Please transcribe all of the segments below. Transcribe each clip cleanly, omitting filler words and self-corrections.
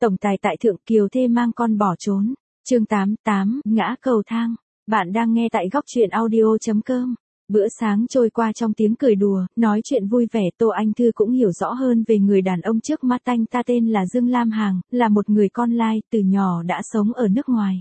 Tổng tài tại thượng, kiều thê mang con bỏ trốn. Chương 88, ngã cầu thang. Bạn đang nghe tại góc truyện audio.com. Bữa sáng trôi qua trong tiếng cười đùa, nói chuyện vui vẻ. Tô Anh Thư cũng hiểu rõ hơn về người đàn ông trước mắt anh ta, tên là Dương Lam Hằng, là một người con lai, từ nhỏ đã sống ở nước ngoài.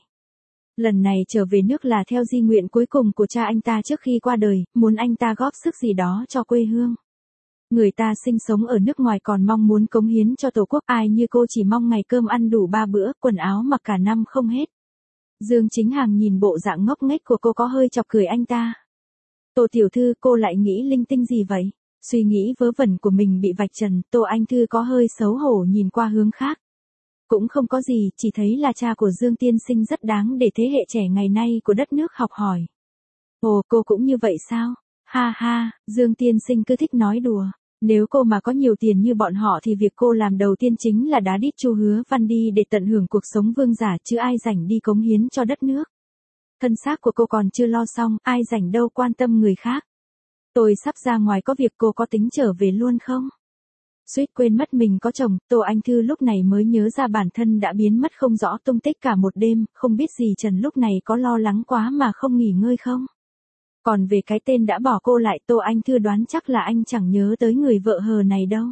Lần này trở về nước là theo di nguyện cuối cùng của cha anh ta trước khi qua đời, muốn anh ta góp sức gì đó cho quê hương. Người ta sinh sống ở nước ngoài còn mong muốn cống hiến cho tổ quốc, ai như cô chỉ mong ngày cơm ăn đủ 3 bữa, quần áo mặc cả năm không hết. Dương Chính Hằng nhìn bộ dạng ngốc nghếch của cô có hơi chọc cười anh ta. Tô tiểu thư, cô lại nghĩ linh tinh gì vậy? Suy nghĩ vớ vẩn của mình bị vạch trần, Tô Anh Thư có hơi xấu hổ nhìn qua hướng khác. Cũng không có gì, chỉ thấy là cha của Dương tiên sinh rất đáng để thế hệ trẻ ngày nay của đất nước học hỏi. Ồ, cô cũng như vậy sao? Ha ha, Dương tiên sinh cứ thích nói đùa. Nếu cô mà có nhiều tiền như bọn họ thì việc cô làm đầu tiên chính là đá đít Chu Hứa Văn đi để tận hưởng cuộc sống vương giả, chứ ai rảnh đi cống hiến cho đất nước. Thân xác của cô còn chưa lo xong, ai rảnh đâu quan tâm người khác. Tôi sắp ra ngoài có việc, cô có tính trở về luôn không? Suýt quên mất mình có chồng, Tô Anh Thư lúc này mới nhớ ra bản thân đã biến mất không rõ tung tích cả một đêm, không biết gì Trần lúc này có lo lắng quá mà không nghỉ ngơi không? Còn về cái tên đã bỏ cô lại, Tô Anh Thư đoán chắc là anh chẳng nhớ tới người vợ hờ này đâu.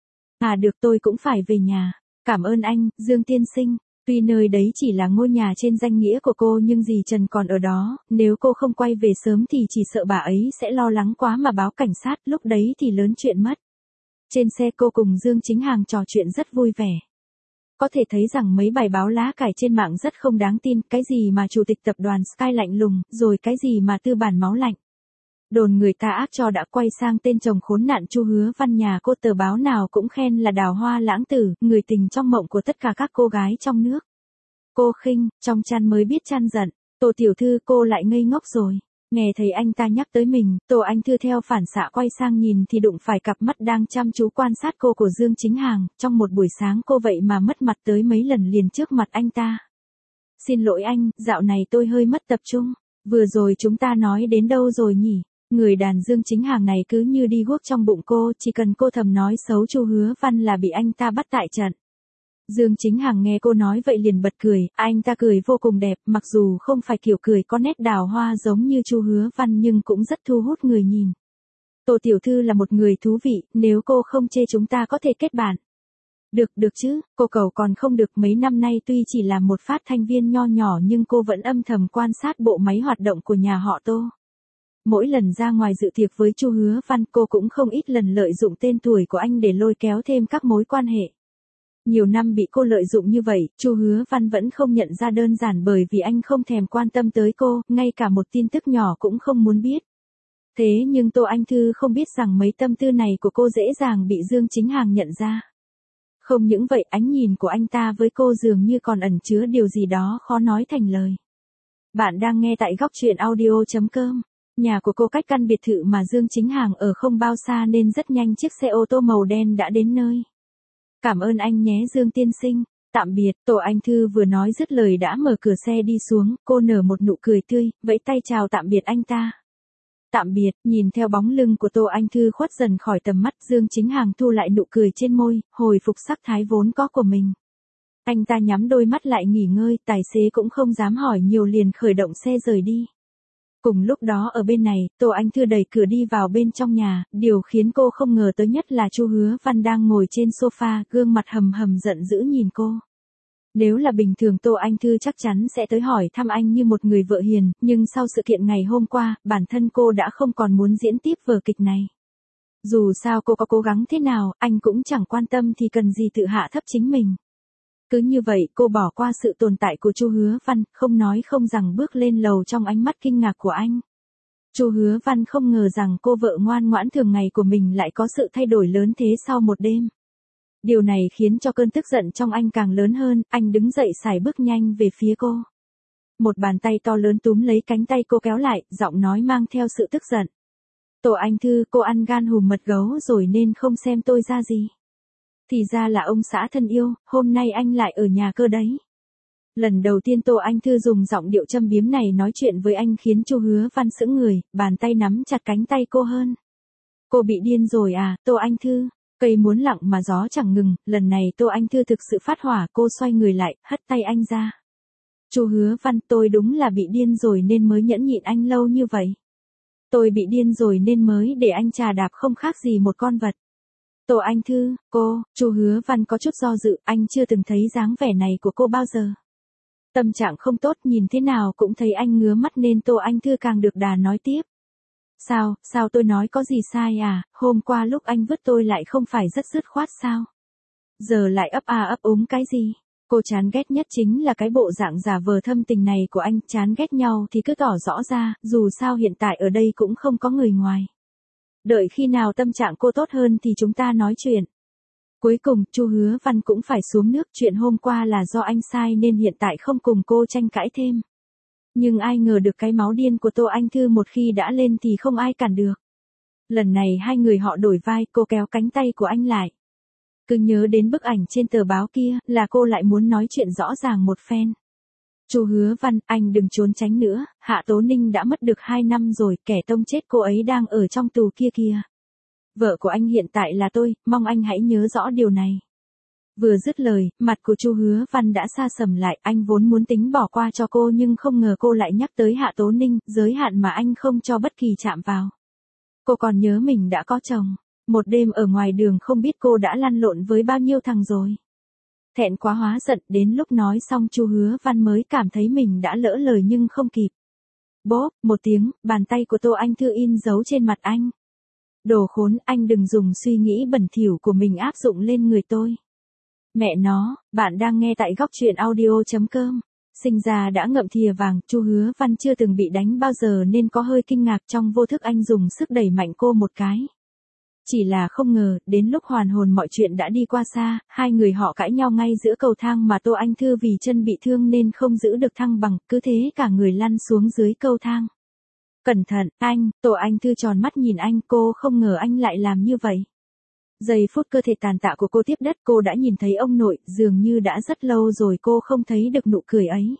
À được, tôi cũng phải về nhà. Cảm ơn anh, Dương tiên sinh. Tuy nơi đấy chỉ là ngôi nhà trên danh nghĩa của cô nhưng dì Trần còn ở đó, nếu cô không quay về sớm thì chỉ sợ bà ấy sẽ lo lắng quá mà báo cảnh sát, lúc đấy thì lớn chuyện mất. Trên xe cô cùng Dương Chính Hằng trò chuyện rất vui vẻ. Có thể thấy rằng mấy bài báo lá cải trên mạng rất không đáng tin, cái gì mà chủ tịch tập đoàn Sky lạnh lùng, rồi cái gì mà tư bản máu lạnh. Đồn người ta ác cho đã quay sang tên chồng khốn nạn Chu Hứa Văn nhà cô, tờ báo nào cũng khen là đào hoa lãng tử, người tình trong mộng của tất cả các cô gái trong nước. Cô khinh, trong chăn mới biết chăn giận. Tô tiểu thư, cô lại ngây ngốc rồi. Nghe thấy anh ta nhắc tới mình, Tô Anh Thư theo phản xạ quay sang nhìn thì đụng phải cặp mắt đang chăm chú quan sát cô của Dương Chính Hằng. Trong một buổi sáng cô vậy mà mất mặt tới mấy lần liền trước mặt anh ta. Xin lỗi anh, dạo này tôi hơi mất tập trung. Vừa rồi chúng ta nói đến đâu rồi nhỉ? Người đàn Dương Chính Hằng này cứ như đi guốc trong bụng cô, chỉ cần cô thầm nói xấu Chu Hứa Văn là bị anh ta bắt tại trận. Dương Chính Hằng nghe cô nói vậy liền bật cười, anh ta cười vô cùng đẹp, mặc dù không phải kiểu cười có nét đào hoa giống như Chu Hứa Văn nhưng cũng rất thu hút người nhìn. Tô tiểu thư là một người thú vị, nếu cô không chê chúng ta có thể kết bạn. Được chứ, cô cầu còn không được. Mấy năm nay tuy chỉ là một phát thanh viên nho nhỏ nhưng cô vẫn âm thầm quan sát bộ máy hoạt động của nhà họ Tô. Mỗi lần ra ngoài dự tiệc với Chu Hứa Văn, cô cũng không ít lần lợi dụng tên tuổi của anh để lôi kéo thêm các mối quan hệ. Nhiều năm bị cô lợi dụng như vậy, Chu Hứa Văn vẫn không nhận ra đơn giản bởi vì anh không thèm quan tâm tới cô, ngay cả một tin tức nhỏ cũng không muốn biết. Thế nhưng Tô Anh Thư không biết rằng mấy tâm tư này của cô dễ dàng bị Dương Chính Hằng nhận ra. Không những vậy, ánh nhìn của anh ta với cô dường như còn ẩn chứa điều gì đó khó nói thành lời. Bạn đang nghe tại góc truyện audio.com. Nhà của cô cách căn biệt thự mà Dương Chính Hằng ở không bao xa nên rất nhanh chiếc xe ô tô màu đen đã đến nơi. Cảm ơn anh nhé Dương tiên sinh. Tạm biệt. Tô Anh Thư vừa nói dứt lời đã mở cửa xe đi xuống, cô nở một nụ cười tươi, vẫy tay chào tạm biệt anh ta. Tạm biệt. Nhìn theo bóng lưng của Tô Anh Thư khuất dần khỏi tầm mắt, Dương Chính Hằng thu lại nụ cười trên môi, hồi phục sắc thái vốn có của mình. Anh ta nhắm đôi mắt lại nghỉ ngơi, tài xế cũng không dám hỏi nhiều liền khởi động xe rời đi. Cùng lúc đó ở bên này, Tô Anh Thư đẩy cửa đi vào bên trong nhà, điều khiến cô không ngờ tới nhất là Chu Hứa Văn đang ngồi trên sofa, gương mặt hầm hầm giận dữ nhìn cô. Nếu là bình thường Tô Anh Thư chắc chắn sẽ tới hỏi thăm anh như một người vợ hiền, nhưng sau sự kiện ngày hôm qua, bản thân cô đã không còn muốn diễn tiếp vở kịch này. Dù sao cô có cố gắng thế nào, anh cũng chẳng quan tâm thì cần gì tự hạ thấp chính mình. Cứ như vậy cô bỏ qua sự tồn tại của Chu Hứa Văn, không nói không rằng bước lên lầu trong ánh mắt kinh ngạc của anh. Chu Hứa Văn không ngờ rằng cô vợ ngoan ngoãn thường ngày của mình lại có sự thay đổi lớn thế sau một đêm. Điều này khiến cho cơn tức giận trong anh càng lớn hơn, anh đứng dậy sải bước nhanh về phía cô. Một bàn tay to lớn túm lấy cánh tay cô kéo lại, giọng nói mang theo sự tức giận. Tô Anh Thư, cô ăn gan hùm mật gấu rồi nên không xem tôi ra gì. Thì ra là ông xã thân yêu, hôm nay anh lại ở nhà cơ đấy. Lần đầu tiên Tô Anh Thư dùng giọng điệu châm biếm này nói chuyện với anh khiến Chu Hứa Văn sững người, bàn tay nắm chặt cánh tay cô hơn. Cô bị điên rồi à, Tô Anh Thư? Cây muốn lặng mà gió chẳng ngừng, lần này Tô Anh Thư thực sự phát hỏa, cô xoay người lại, hất tay anh ra. Chu Hứa Văn, tôi đúng là bị điên rồi nên mới nhẫn nhịn anh lâu như vậy. Tôi bị điên rồi nên mới để anh chà đạp không khác gì một con vật. Tô Anh Thư, cô, Chu Hứa Văn có chút do dự, anh chưa từng thấy dáng vẻ này của cô bao giờ. Tâm trạng không tốt, nhìn thế nào cũng thấy anh ngứa mắt nên Tô Anh Thư càng được đà nói tiếp. Sao tôi nói có gì sai à, hôm qua lúc anh vứt tôi lại không phải rất dứt khoát sao? Giờ lại ấp úng cái gì? Cô chán ghét nhất chính là cái bộ dạng giả vờ thâm tình này của anh, chán ghét nhau thì cứ tỏ rõ ra, dù sao hiện tại ở đây cũng không có người ngoài. Đợi khi nào tâm trạng cô tốt hơn thì chúng ta nói chuyện. Cuối cùng, Chu Hứa Văn cũng phải xuống nước, chuyện hôm qua là do anh sai nên hiện tại không cùng cô tranh cãi thêm. Nhưng ai ngờ được cái máu điên của Tô Anh Thư một khi đã lên thì không ai cản được. Lần này hai người họ đổi vai, cô kéo cánh tay của anh lại. Cứ nhớ đến bức ảnh trên tờ báo kia là cô lại muốn nói chuyện rõ ràng một phen. Chu Hứa Văn, anh đừng trốn tránh nữa, Hạ Tố Ninh đã mất được 2 năm rồi, kẻ tông chết cô ấy đang ở trong tù kia kìa. Vợ của anh hiện tại là tôi, mong anh hãy nhớ rõ điều này. Vừa dứt lời, mặt của Chu Hứa Văn đã sa sầm lại, anh vốn muốn tính bỏ qua cho cô nhưng không ngờ cô lại nhắc tới Hạ Tố Ninh, giới hạn mà anh không cho bất kỳ chạm vào. Cô còn nhớ mình đã có chồng, một đêm ở ngoài đường không biết cô đã lăn lộn với bao nhiêu thằng rồi. Thẹn quá hóa giận, đến lúc nói xong Chu Hứa Văn mới cảm thấy mình đã lỡ lời nhưng không kịp. Bốp, một tiếng, bàn tay của Tô Anh Thư in dấu trên mặt anh. Đồ khốn, anh đừng dùng suy nghĩ bẩn thỉu của mình áp dụng lên người tôi. Mẹ nó, bạn đang nghe tại góc truyện audio.com. Sinh ra đã ngậm thìa vàng, Chu Hứa Văn chưa từng bị đánh bao giờ nên có hơi kinh ngạc, trong vô thức anh dùng sức đẩy mạnh cô một cái. Chỉ là không ngờ, đến lúc hoàn hồn mọi chuyện đã đi qua xa, hai người họ cãi nhau ngay giữa cầu thang mà Tô Anh Thư vì chân bị thương nên không giữ được thăng bằng, cứ thế cả người lăn xuống dưới cầu thang. Cẩn thận, anh, Tô Anh Thư tròn mắt nhìn anh, cô không ngờ anh lại làm như vậy. Giây phút cơ thể tàn tạ của cô tiếp đất, cô đã nhìn thấy ông nội, dường như đã rất lâu rồi cô không thấy được nụ cười ấy.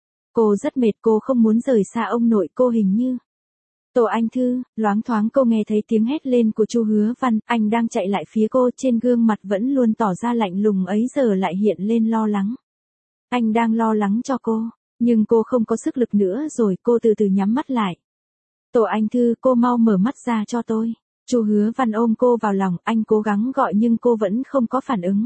Cô rất mệt, cô không muốn rời xa ông nội, cô hình như. Tô Anh Thư, loáng thoáng cô nghe thấy tiếng hét lên của Chu Hứa Văn, anh đang chạy lại phía cô, trên gương mặt vẫn luôn tỏ ra lạnh lùng ấy giờ lại hiện lên lo lắng. Anh đang lo lắng cho cô, nhưng cô không có sức lực nữa rồi, cô từ từ nhắm mắt lại. Tô Anh Thư, cô mau mở mắt ra cho tôi. Chu Hứa Văn ôm cô vào lòng, anh cố gắng gọi nhưng cô vẫn không có phản ứng.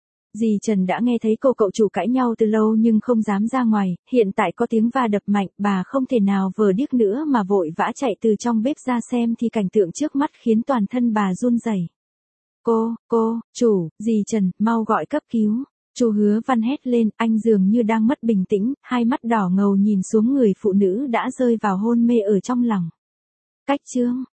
Dì Trần đã nghe thấy cô cậu chủ cãi nhau từ lâu nhưng không dám ra ngoài, hiện tại có tiếng va đập mạnh, bà không thể nào vờ điếc nữa mà vội vã chạy từ trong bếp ra xem thì cảnh tượng trước mắt khiến toàn thân bà run rẩy. Chủ, dì Trần, mau gọi cấp cứu. Chu Hứa Văn hét lên, anh dường như đang mất bình tĩnh, hai mắt đỏ ngầu nhìn xuống người phụ nữ đã rơi vào hôn mê ở trong lòng. Cách chương